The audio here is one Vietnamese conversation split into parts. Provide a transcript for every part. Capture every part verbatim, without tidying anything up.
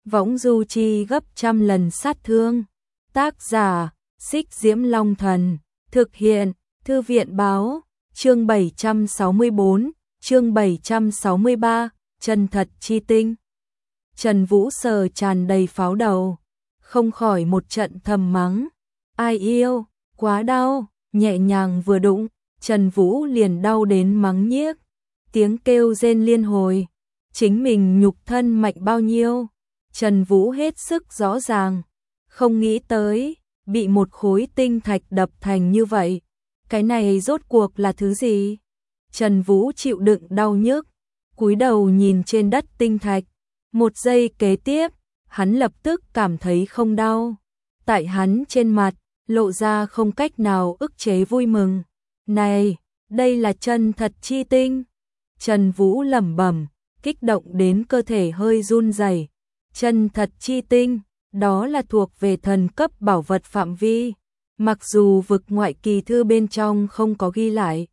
võng du chi gấp trăm lần sát thương. Tác giả, Xích Diễm Long Thần, thực hiện, Thư viện Báo, chương bảy trăm sáu mươi tư, chương bảy trăm sáu mươi ba, chân thật chi tinh. Trần Vũ sờ tràn đầy pháo đầu, không khỏi một trận thầm mắng. Ai yêu, quá đau, nhẹ nhàng vừa đụng, Trần Vũ liền đau đến mắng nhiếc. Tiếng kêu rên liên hồi, chính mình nhục thân mạnh bao nhiêu, Trần Vũ hết sức rõ ràng, không nghĩ tới, bị một khối tinh thạch đập thành như vậy. Cái này rốt cuộc là thứ gì? Trần Vũ chịu đựng đau nhức, cúi đầu nhìn trên đất tinh thạch. Một giây kế tiếp, hắn lập tức cảm thấy không đau. Tại hắn trên mặt, lộ ra không cách nào ức chế vui mừng. Này, đây là chân thật chi tinh. Trần Vũ lẩm bẩm, kích động đến cơ thể hơi run rẩy. Chân thật chi tinh, đó là thuộc về thần cấp bảo vật phạm vi. Mặc dù vực ngoại kỳ thư bên trong không có ghi lại.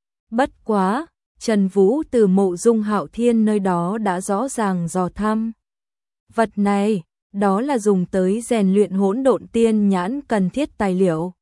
Bất quá, Trần Vũ từ Mộ Dung Hạo Thiên nơi đó đã rõ ràng dò thăm. Vật này, đó là dùng tới rèn luyện hỗn độn tiên nhãn cần thiết tài liệu.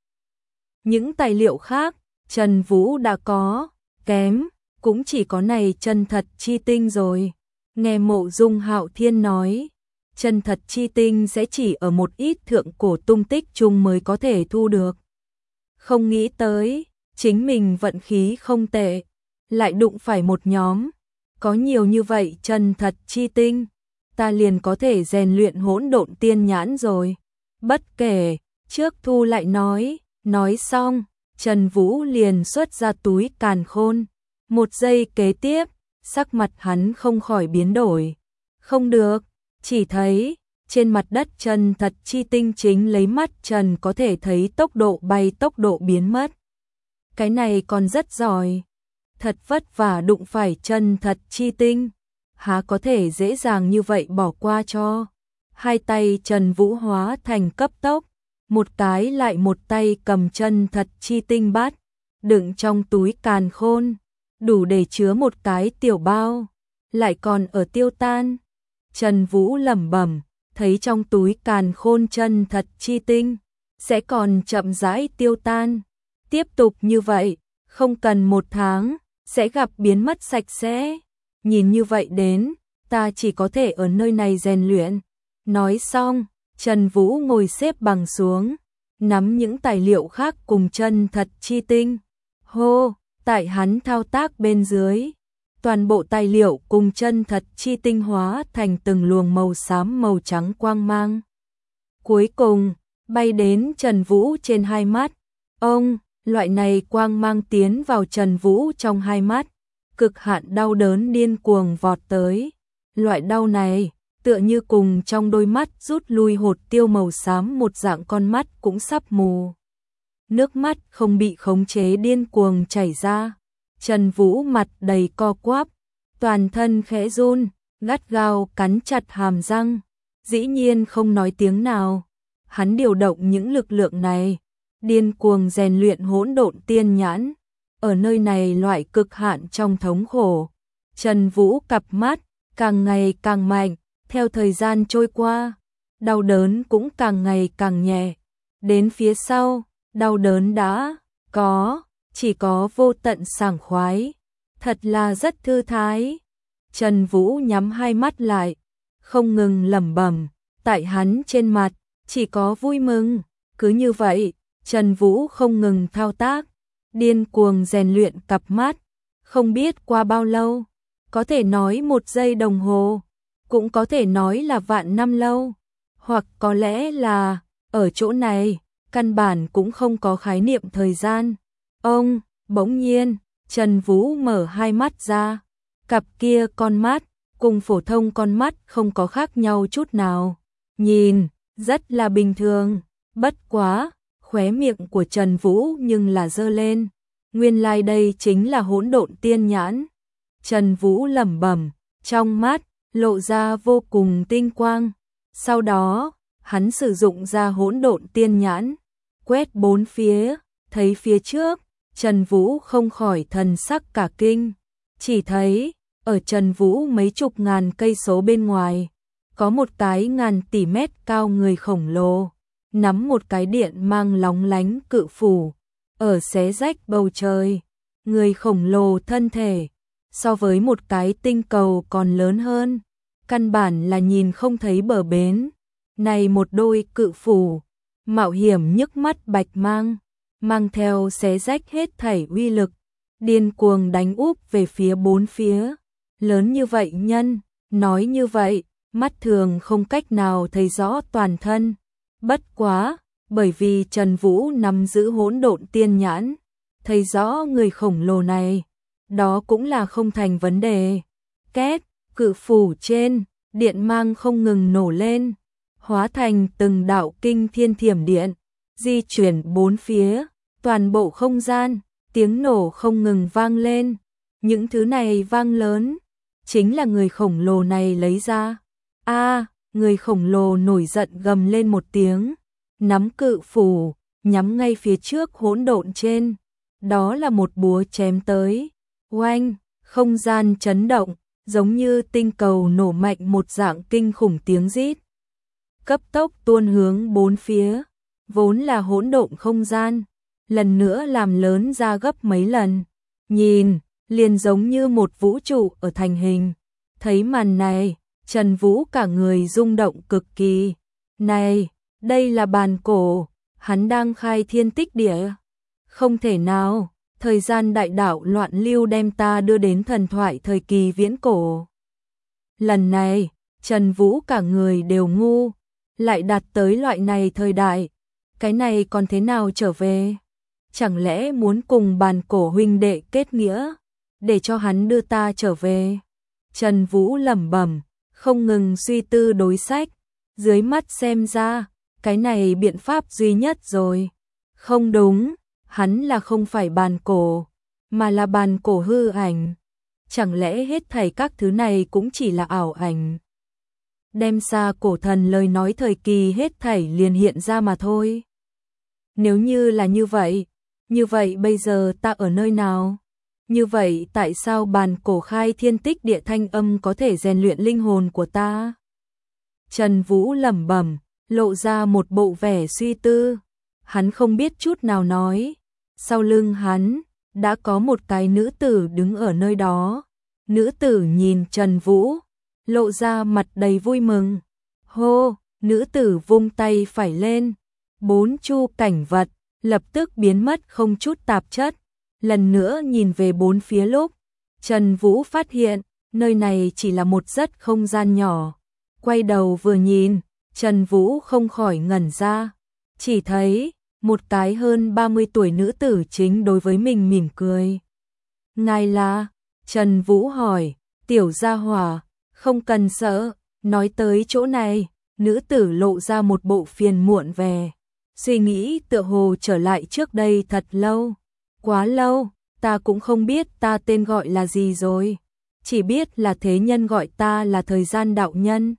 Những tài liệu khác, Trần Vũ đã có, kém, cũng chỉ có này chân thật chi tinh rồi. Nghe Mộ Dung Hạo Thiên nói, chân thật chi tinh sẽ chỉ ở một ít thượng cổ tung tích chung mới có thể thu được. Không nghĩ tới, chính mình vận khí không tệ, lại đụng phải một nhóm, có nhiều như vậy chân thật chi tinh, ta liền có thể rèn luyện hỗn độn tiên nhãn rồi. Bất kể, trước thu lại nói, nói xong, Trần Vũ liền xuất ra túi càn khôn. Một giây kế tiếp, sắc mặt hắn không khỏi biến đổi. Không được, chỉ thấy, trên mặt đất chân thật chi tinh chính lấy mắt Trần có thể thấy tốc độ bay tốc độ biến mất. Cái này còn rất giỏi. Thật vất vả đụng phải chân thật chi tinh, há có thể dễ dàng như vậy bỏ qua cho. Hai tay Trần Vũ hóa thành cấp tốc, một cái lại một tay cầm chân thật chi tinh bát, đựng trong túi càn khôn, đủ để chứa một cái tiểu bao, lại còn ở tiêu tan. Trần Vũ lẩm bẩm, thấy trong túi càn khôn chân thật chi tinh, sẽ còn chậm rãi tiêu tan. Tiếp tục như vậy, không cần một tháng, sẽ gặp biến mất sạch sẽ. Nhìn như vậy đến, ta chỉ có thể ở nơi này rèn luyện. Nói xong, Trần Vũ ngồi xếp bằng xuống, nắm những tài liệu khác cùng chân thật chi tinh. Hô, tại hắn thao tác bên dưới, toàn bộ tài liệu cùng chân thật chi tinh hóa thành từng luồng màu xám màu trắng quang mang. Cuối cùng, bay đến Trần Vũ trên hai mắt. Ông, loại này quang mang tiến vào Trần Vũ trong hai mắt, cực hạn đau đớn điên cuồng vọt tới. Loại đau này, tựa như cùng trong đôi mắt rút lui hột tiêu màu xám một dạng, con mắt cũng sắp mù. Nước mắt không bị khống chế điên cuồng chảy ra. Trần Vũ mặt đầy co quắp, toàn thân khẽ run, gắt gao cắn chặt hàm răng, dĩ nhiên không nói tiếng nào. Hắn điều động những lực lượng này, điên cuồng rèn luyện hỗn độn tiên nhãn. Ở nơi này loại cực hạn trong thống khổ, Trần Vũ cặp mắt càng ngày càng mạnh, theo thời gian trôi qua, đau đớn cũng càng ngày càng nhẹ. Đến phía sau, đau đớn đã có, chỉ có vô tận sảng khoái, thật là rất thư thái. Trần Vũ nhắm hai mắt lại, không ngừng lẩm bẩm, tại hắn trên mặt chỉ có vui mừng. Cứ như vậy, Trần Vũ không ngừng thao tác, điên cuồng rèn luyện cặp mắt. Không biết qua bao lâu, có thể nói một giây đồng hồ, cũng có thể nói là vạn năm lâu, hoặc có lẽ là ở chỗ này căn bản cũng không có khái niệm thời gian. Ông, bỗng nhiên, Trần Vũ mở hai mắt ra, cặp kia con mắt cùng phổ thông con mắt không có khác nhau chút nào, nhìn rất là bình thường. Bất quá, khóe miệng của Trần Vũ nhưng là giơ lên, nguyên lai like đây chính là hỗn độn tiên nhãn. Trần Vũ lẩm bẩm, trong mắt lộ ra vô cùng tinh quang. Sau đó, hắn sử dụng ra hỗn độn tiên nhãn, quét bốn phía, thấy phía trước, Trần Vũ không khỏi thần sắc cả kinh. Chỉ thấy, ở Trần Vũ mấy chục ngàn cây số bên ngoài, có một cái ngàn tỷ mét cao người khổng lồ, nắm một cái điện mang lóng lánh cự phủ, ở xé rách bầu trời. Người khổng lồ thân thể, so với một cái tinh cầu còn lớn hơn, căn bản là nhìn không thấy bờ bến. Này một đôi cự phủ, mạo hiểm nhức mắt bạch mang, mang theo xé rách hết thảy uy lực, điên cuồng đánh úp về phía bốn phía. Lớn như vậy nhân, nói như vậy, mắt thường không cách nào thấy rõ toàn thân. Bất quá, bởi vì Trần Vũ nắm giữ hỗn độn tiên nhãn, thấy rõ người khổng lồ này, đó cũng là không thành vấn đề. Két, cự phủ trên, điện mang không ngừng nổ lên, hóa thành từng đạo kinh thiên thiểm điện, di chuyển bốn phía, toàn bộ không gian, tiếng nổ không ngừng vang lên. Những thứ này vang lớn, chính là người khổng lồ này lấy ra. A, người khổng lồ nổi giận gầm lên một tiếng, nắm cự phủ, nhắm ngay phía trước hỗn độn trên. Đó là một búa chém tới. Oanh, không gian chấn động, giống như tinh cầu nổ mạnh một dạng kinh khủng tiếng rít. Cấp tốc tuôn hướng bốn phía, vốn là hỗn độn không gian, lần nữa làm lớn ra gấp mấy lần. Nhìn, liền giống như một vũ trụ ở thành hình. Thấy màn này, Trần Vũ cả người rung động cực kỳ. Này, đây là bàn cổ, hắn đang khai thiên tích địa. Không thể nào, thời gian đại đạo loạn lưu đem ta đưa đến thần thoại thời kỳ viễn cổ. Lần này, Trần Vũ cả người đều ngu, lại đạt tới loại này thời đại. Cái này còn thế nào trở về? Chẳng lẽ muốn cùng bàn cổ huynh đệ kết nghĩa, để cho hắn đưa ta trở về? Trần Vũ lẩm bẩm, không ngừng suy tư đối sách. Dưới mắt xem ra, cái này biện pháp duy nhất rồi. Không đúng, hắn là không phải bàn cổ, mà là bàn cổ hư ảnh. Chẳng lẽ hết thảy các thứ này cũng chỉ là ảo ảnh? Đem xa cổ thần lời nói thời kỳ hết thảy liền hiện ra mà thôi. Nếu như là như vậy, như vậy bây giờ ta ở nơi nào? Như vậy tại sao bàn cổ khai thiên tích địa thanh âm có thể rèn luyện linh hồn của ta? Trần Vũ lẩm bẩm, lộ ra một bộ vẻ suy tư. Hắn không biết chút nào nói. Sau lưng hắn, đã có một cái nữ tử đứng ở nơi đó. Nữ tử nhìn Trần Vũ, lộ ra mặt đầy vui mừng. Hô, nữ tử vung tay phải lên. Bốn chu cảnh vật, lập tức biến mất không chút tạp chất. Lần nữa nhìn về bốn phía lúc, Trần Vũ phát hiện, nơi này chỉ là một rất không gian nhỏ. Quay đầu vừa nhìn, Trần Vũ không khỏi ngẩn ra. Chỉ thấy, một cái hơn ba mươi tuổi nữ tử chính đối với mình mỉm cười. Ngài là? Trần Vũ hỏi, tiểu gia hỏa, không cần sợ, nói tới chỗ này, nữ tử lộ ra một bộ phiền muộn vẻ. Suy nghĩ tựa hồ trở lại trước đây thật lâu. Quá lâu, ta cũng không biết ta tên gọi là gì rồi. Chỉ biết là thế nhân gọi ta là thời gian đạo nhân.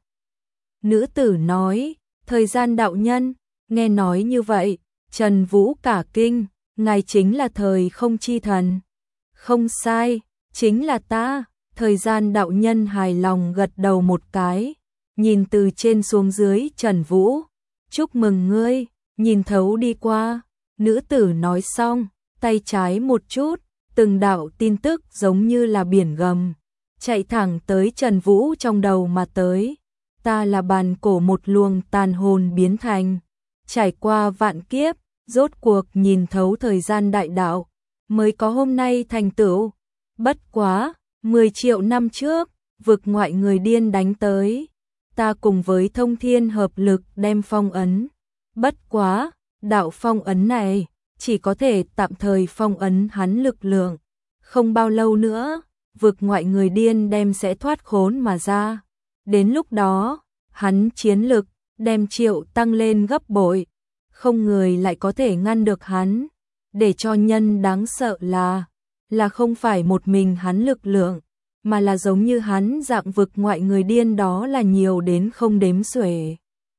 Nữ tử nói, thời gian đạo nhân, nghe nói như vậy, Trần Vũ cả kinh, ngài chính là thời không chi thần. Không sai, chính là ta. Thời gian đạo nhân hài lòng gật đầu một cái, nhìn từ trên xuống dưới Trần Vũ. Chúc mừng ngươi, nhìn thấu đi qua. Nữ tử nói xong, tay trái một chút, từng đạo tin tức giống như là biển gầm, chạy thẳng tới Trần Vũ trong đầu mà tới. Ta là bàn cổ một luồng tàn hồn biến thành, trải qua vạn kiếp, rốt cuộc nhìn thấu thời gian đại đạo, mới có hôm nay thành tựu. Bất quá, mười triệu năm trước, vực ngoại người điên đánh tới, ta cùng với thông thiên hợp lực đem phong ấn. Bất quá, đạo phong ấn này, chỉ có thể tạm thời phong ấn hắn lực lượng. Không bao lâu nữa, vực ngoại người điên đem sẽ thoát khốn mà ra. Đến lúc đó, hắn chiến lực, đem triệu tăng lên gấp bội. Không người lại có thể ngăn được hắn. Để cho nhân đáng sợ là, là không phải một mình hắn lực lượng, mà là giống như hắn dạng vực ngoại người điên đó là nhiều đến không đếm xuể.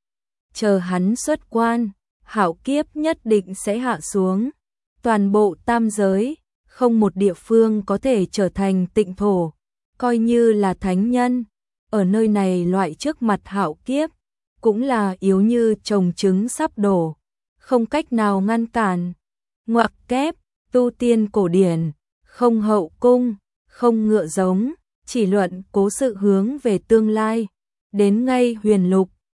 Chờ hắn xuất quan, hạo kiếp nhất định sẽ hạ xuống. Toàn bộ tam giới, không một địa phương có thể trở thành tịnh thổ. Coi như là thánh nhân, ở nơi này loại trước mặt hạo kiếp, cũng là yếu như trồng trứng sắp đổ, không cách nào ngăn cản. Ngoặc kép, tu tiên cổ điển, không hậu cung, không ngựa giống, chỉ luận cố sự hướng về tương lai, đến ngay huyền lục,